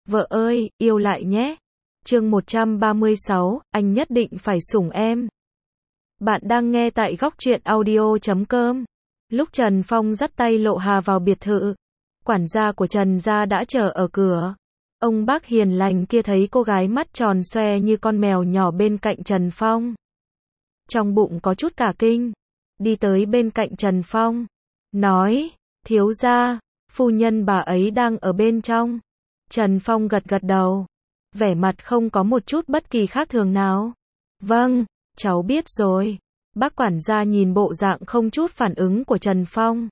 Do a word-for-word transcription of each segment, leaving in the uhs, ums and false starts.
Vợ ơi, yêu lại nhé. Chương một trăm ba mươi sáu, anh nhất định phải sủng em. Bạn đang nghe tại góc truyện audio chấm com. Lúc Trần Phong dắt tay Lộ Hà vào biệt thự, quản gia của Trần gia đã chờ ở cửa. Ông bác hiền lành kia thấy cô gái mắt tròn xoe như con mèo nhỏ bên cạnh Trần Phong. Trong bụng có chút cả kinh, đi tới bên cạnh Trần Phong, nói, thiếu gia, phu nhân bà ấy đang ở bên trong. Trần Phong gật gật đầu, vẻ mặt không có một chút bất kỳ khác thường nào. Vâng, cháu biết rồi. Bác quản gia nhìn bộ dạng không chút phản ứng của Trần Phong,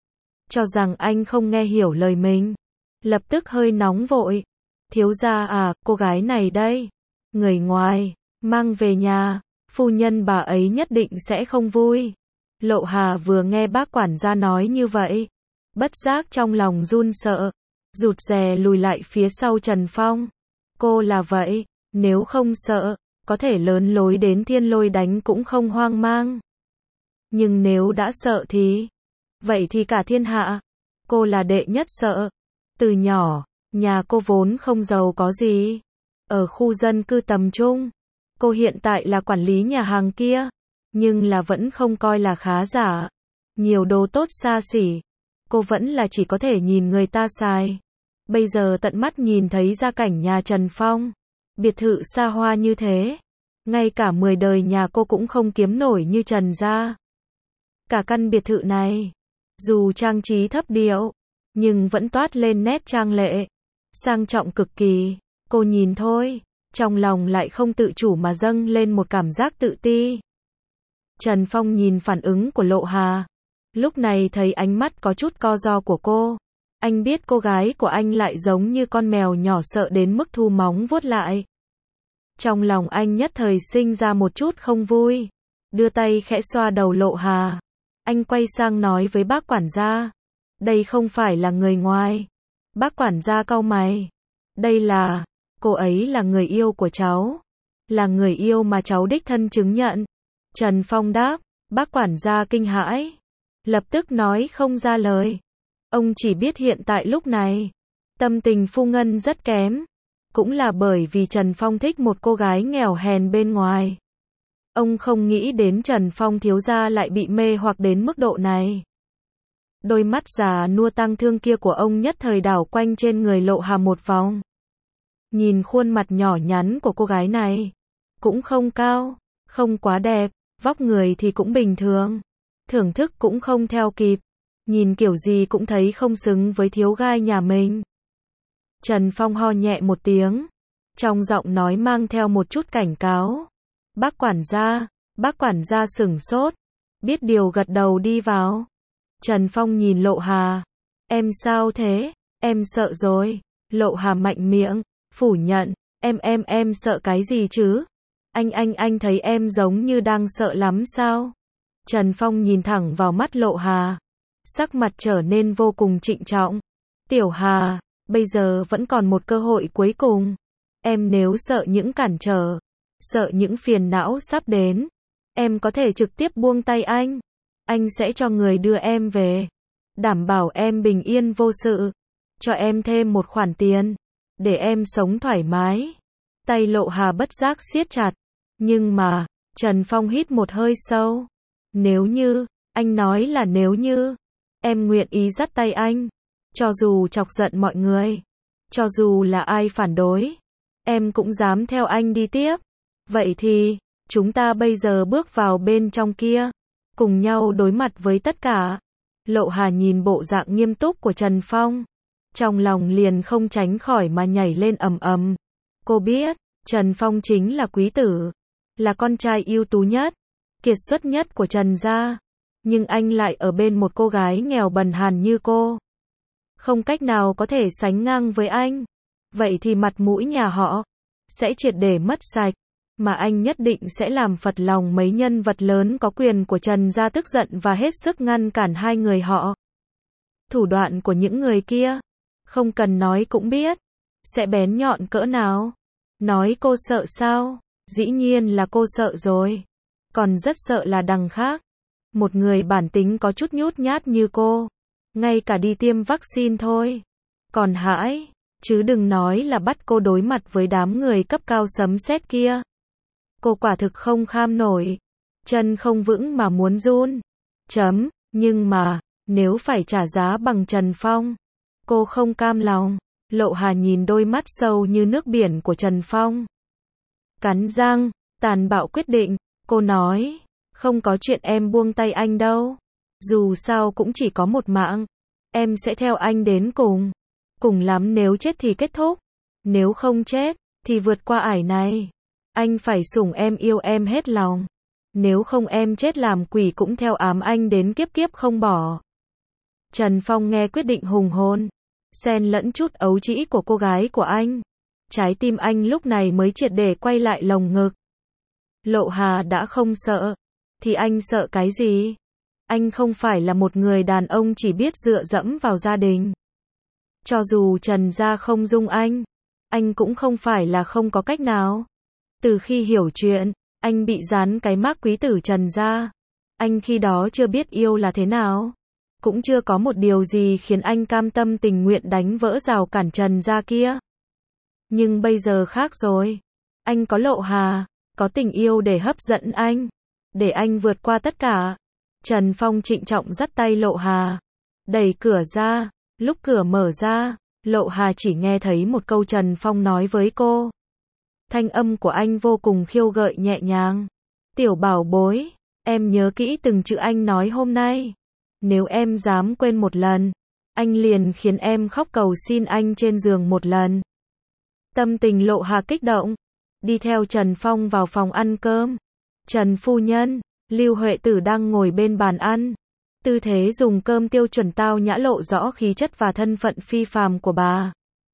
cho rằng anh không nghe hiểu lời mình, lập tức hơi nóng vội. Thiếu gia à, cô gái này đây, người ngoài, mang về nhà, phu nhân bà ấy nhất định sẽ không vui. Lộ Hà vừa nghe bác quản gia nói như vậy, bất giác trong lòng run sợ, rụt rè lùi lại phía sau Trần Phong. Cô là vậy, nếu không sợ, có thể lớn lối đến thiên lôi đánh cũng không hoang mang. Nhưng nếu đã sợ thì, vậy thì cả thiên hạ, cô là đệ nhất sợ. Từ nhỏ, nhà cô vốn không giàu có gì, ở khu dân cư tầm trung. Cô hiện tại là quản lý nhà hàng kia, nhưng là vẫn không coi là khá giả. Nhiều đồ tốt xa xỉ, cô vẫn là chỉ có thể nhìn người ta xài. Bây giờ tận mắt nhìn thấy gia cảnh nhà Trần Phong, biệt thự xa hoa như thế, ngay cả mười đời nhà cô cũng không kiếm nổi như Trần gia. Cả căn biệt thự này, dù trang trí thấp điệu, nhưng vẫn toát lên nét trang lệ, sang trọng cực kỳ. Cô nhìn thôi, trong lòng lại không tự chủ mà dâng lên một cảm giác tự ti. Trần Phong nhìn phản ứng của Lộ Hà, lúc này thấy ánh mắt có chút co ro của cô. Anh biết cô gái của anh lại giống như con mèo nhỏ sợ đến mức thu móng vuốt lại. Trong lòng anh nhất thời sinh ra một chút không vui, đưa tay khẽ xoa đầu Lộ Hà. Anh quay sang nói với bác quản gia, đây không phải là người ngoài. Bác quản gia cau mày, đây là, cô ấy là người yêu của cháu, là người yêu mà cháu đích thân chứng nhận. Trần Phong đáp. Bác quản gia kinh hãi, lập tức nói không ra lời. Ông chỉ biết hiện tại lúc này, tâm tình Phu Ngân rất kém, cũng là bởi vì Trần Phong thích một cô gái nghèo hèn bên ngoài. Ông không nghĩ đến Trần Phong thiếu gia lại bị mê hoặc đến mức độ này. Đôi mắt già nua tăng thương kia của ông nhất thời đảo quanh trên người Lộ Hà một vòng. Nhìn khuôn mặt nhỏ nhắn của cô gái này, cũng không cao, không quá đẹp, vóc người thì cũng bình thường, thưởng thức cũng không theo kịp, nhìn kiểu gì cũng thấy không xứng với thiếu gai nhà mình. Trần Phong ho nhẹ một tiếng, trong giọng nói mang theo một chút cảnh cáo. Bác quản gia, bác quản gia sửng sốt, biết điều gật đầu đi vào. Trần Phong nhìn Lộ Hà, em sao thế, em sợ rồi. Lộ Hà mạnh miệng, phủ nhận, em em em sợ cái gì chứ? Anh anh anh thấy em giống như đang sợ lắm sao? Trần Phong nhìn thẳng vào mắt Lộ Hà, sắc mặt trở nên vô cùng trịnh trọng. Tiểu Hà, bây giờ vẫn còn một cơ hội cuối cùng. Em nếu sợ những cản trở, sợ những phiền não sắp đến, em có thể trực tiếp buông tay anh. Anh sẽ cho người đưa em về, đảm bảo em bình yên vô sự, cho em thêm một khoản tiền, để em sống thoải mái. Tay Lộ Hà bất giác siết chặt, nhưng mà, Trần Phong hít một hơi sâu. Nếu như, anh nói là nếu như, em nguyện ý dắt tay anh, cho dù chọc giận mọi người, cho dù là ai phản đối, em cũng dám theo anh đi tiếp. Vậy thì, chúng ta bây giờ bước vào bên trong kia, cùng nhau đối mặt với tất cả. Lộ Hà nhìn bộ dạng nghiêm túc của Trần Phong, trong lòng liền không tránh khỏi mà nhảy lên ầm ầm. Cô biết, Trần Phong chính là quý tử, là con trai ưu tú nhất, kiệt xuất nhất của Trần gia, nhưng anh lại ở bên một cô gái nghèo bần hàn như cô, không cách nào có thể sánh ngang với anh. Vậy thì mặt mũi nhà họ sẽ triệt để mất sạch, mà anh nhất định sẽ làm phật lòng mấy nhân vật lớn có quyền của Trần gia tức giận và hết sức ngăn cản hai người họ. Thủ đoạn của những người kia, không cần nói cũng biết, sẽ bén nhọn cỡ nào. Nói cô sợ sao? Dĩ nhiên là cô sợ rồi. Còn rất sợ là đằng khác. Một người bản tính có chút nhút nhát như cô, ngay cả đi tiêm vaccine thôi còn hãi. Chứ đừng nói là bắt cô đối mặt với đám người cấp cao sấm sét kia. Cô quả thực không kham nổi. Chân không vững mà muốn run. Chấm, nhưng mà, nếu phải trả giá bằng Trần Phong, cô không cam lòng. Lộ Hà nhìn đôi mắt sâu như nước biển của Trần Phong. Cắn răng, tàn bạo quyết định, cô nói, không có chuyện em buông tay anh đâu. Dù sao cũng chỉ có một mạng. Em sẽ theo anh đến cùng. Cùng lắm nếu chết thì kết thúc. Nếu không chết, thì vượt qua ải này. Anh phải sủng em yêu em hết lòng. Nếu không em chết làm quỷ cũng theo ám anh đến kiếp kiếp không bỏ. Trần Phong nghe quyết định hùng hồn, xen lẫn chút ấu trĩ của cô gái của anh. Trái tim anh lúc này mới triệt để quay lại lồng ngực. Lộ Hà đã không sợ, thì anh sợ cái gì? Anh không phải là một người đàn ông chỉ biết dựa dẫm vào gia đình. Cho dù Trần gia không dung anh, anh cũng không phải là không có cách nào. Từ khi hiểu chuyện, anh bị dán cái mác quý tử Trần gia. Anh khi đó chưa biết yêu là thế nào. Cũng chưa có một điều gì khiến anh cam tâm tình nguyện đánh vỡ rào cản Trần gia kia. Nhưng bây giờ khác rồi. Anh có Lộ Hà, có tình yêu để hấp dẫn anh, để anh vượt qua tất cả. Trần Phong trịnh trọng dắt tay Lộ Hà, đẩy cửa ra. Lúc cửa mở ra, Lộ Hà chỉ nghe thấy một câu Trần Phong nói với cô. Thanh âm của anh vô cùng khiêu gợi nhẹ nhàng. Tiểu bảo bối, em nhớ kỹ từng chữ anh nói hôm nay. Nếu em dám quên một lần, anh liền khiến em khóc cầu xin anh trên giường một lần. Tâm tình Lộ Hà kích động, đi theo Trần Phong vào phòng ăn cơm. Trần phu nhân, Lưu Huệ Tử đang ngồi bên bàn ăn. Tư thế dùng cơm tiêu chuẩn tao nhã lộ rõ khí chất và thân phận phi phàm của bà.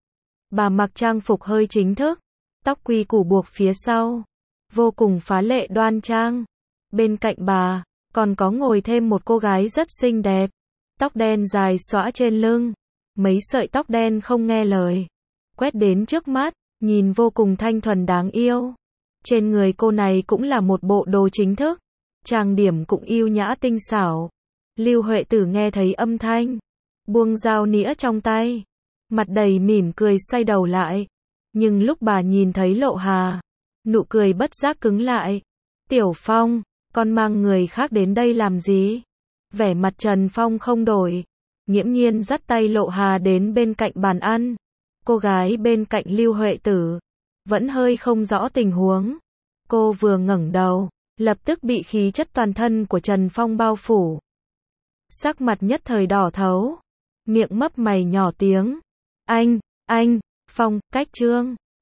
Bà mặc trang phục hơi chính thức, tóc quy củ buộc phía sau, vô cùng phá lệ đoan trang. Bên cạnh bà, còn có ngồi thêm một cô gái rất xinh đẹp. Tóc đen dài xõa trên lưng, mấy sợi tóc đen không nghe lời, quét đến trước mắt, nhìn vô cùng thanh thuần đáng yêu. Trên người cô này cũng là một bộ đồ chính thức, trang điểm cũng yêu nhã tinh xảo. Lưu Huệ Tử nghe thấy âm thanh, buông dao nĩa trong tay, mặt đầy mỉm cười xoay đầu lại. Nhưng lúc bà nhìn thấy Lộ Hà, nụ cười bất giác cứng lại. Tiểu Phong, con mang người khác đến đây làm gì? Vẻ mặt Trần Phong không đổi, nghiễm nhiên dắt tay Lộ Hà đến bên cạnh bàn ăn. Cô gái bên cạnh Lưu Huệ Tử vẫn hơi không rõ tình huống. Cô vừa ngẩng đầu, lập tức bị khí chất toàn thân của Trần Phong bao phủ. Sắc mặt nhất thời đỏ thấu, miệng mấp mày nhỏ tiếng. Anh, anh, Phong, cách Trương.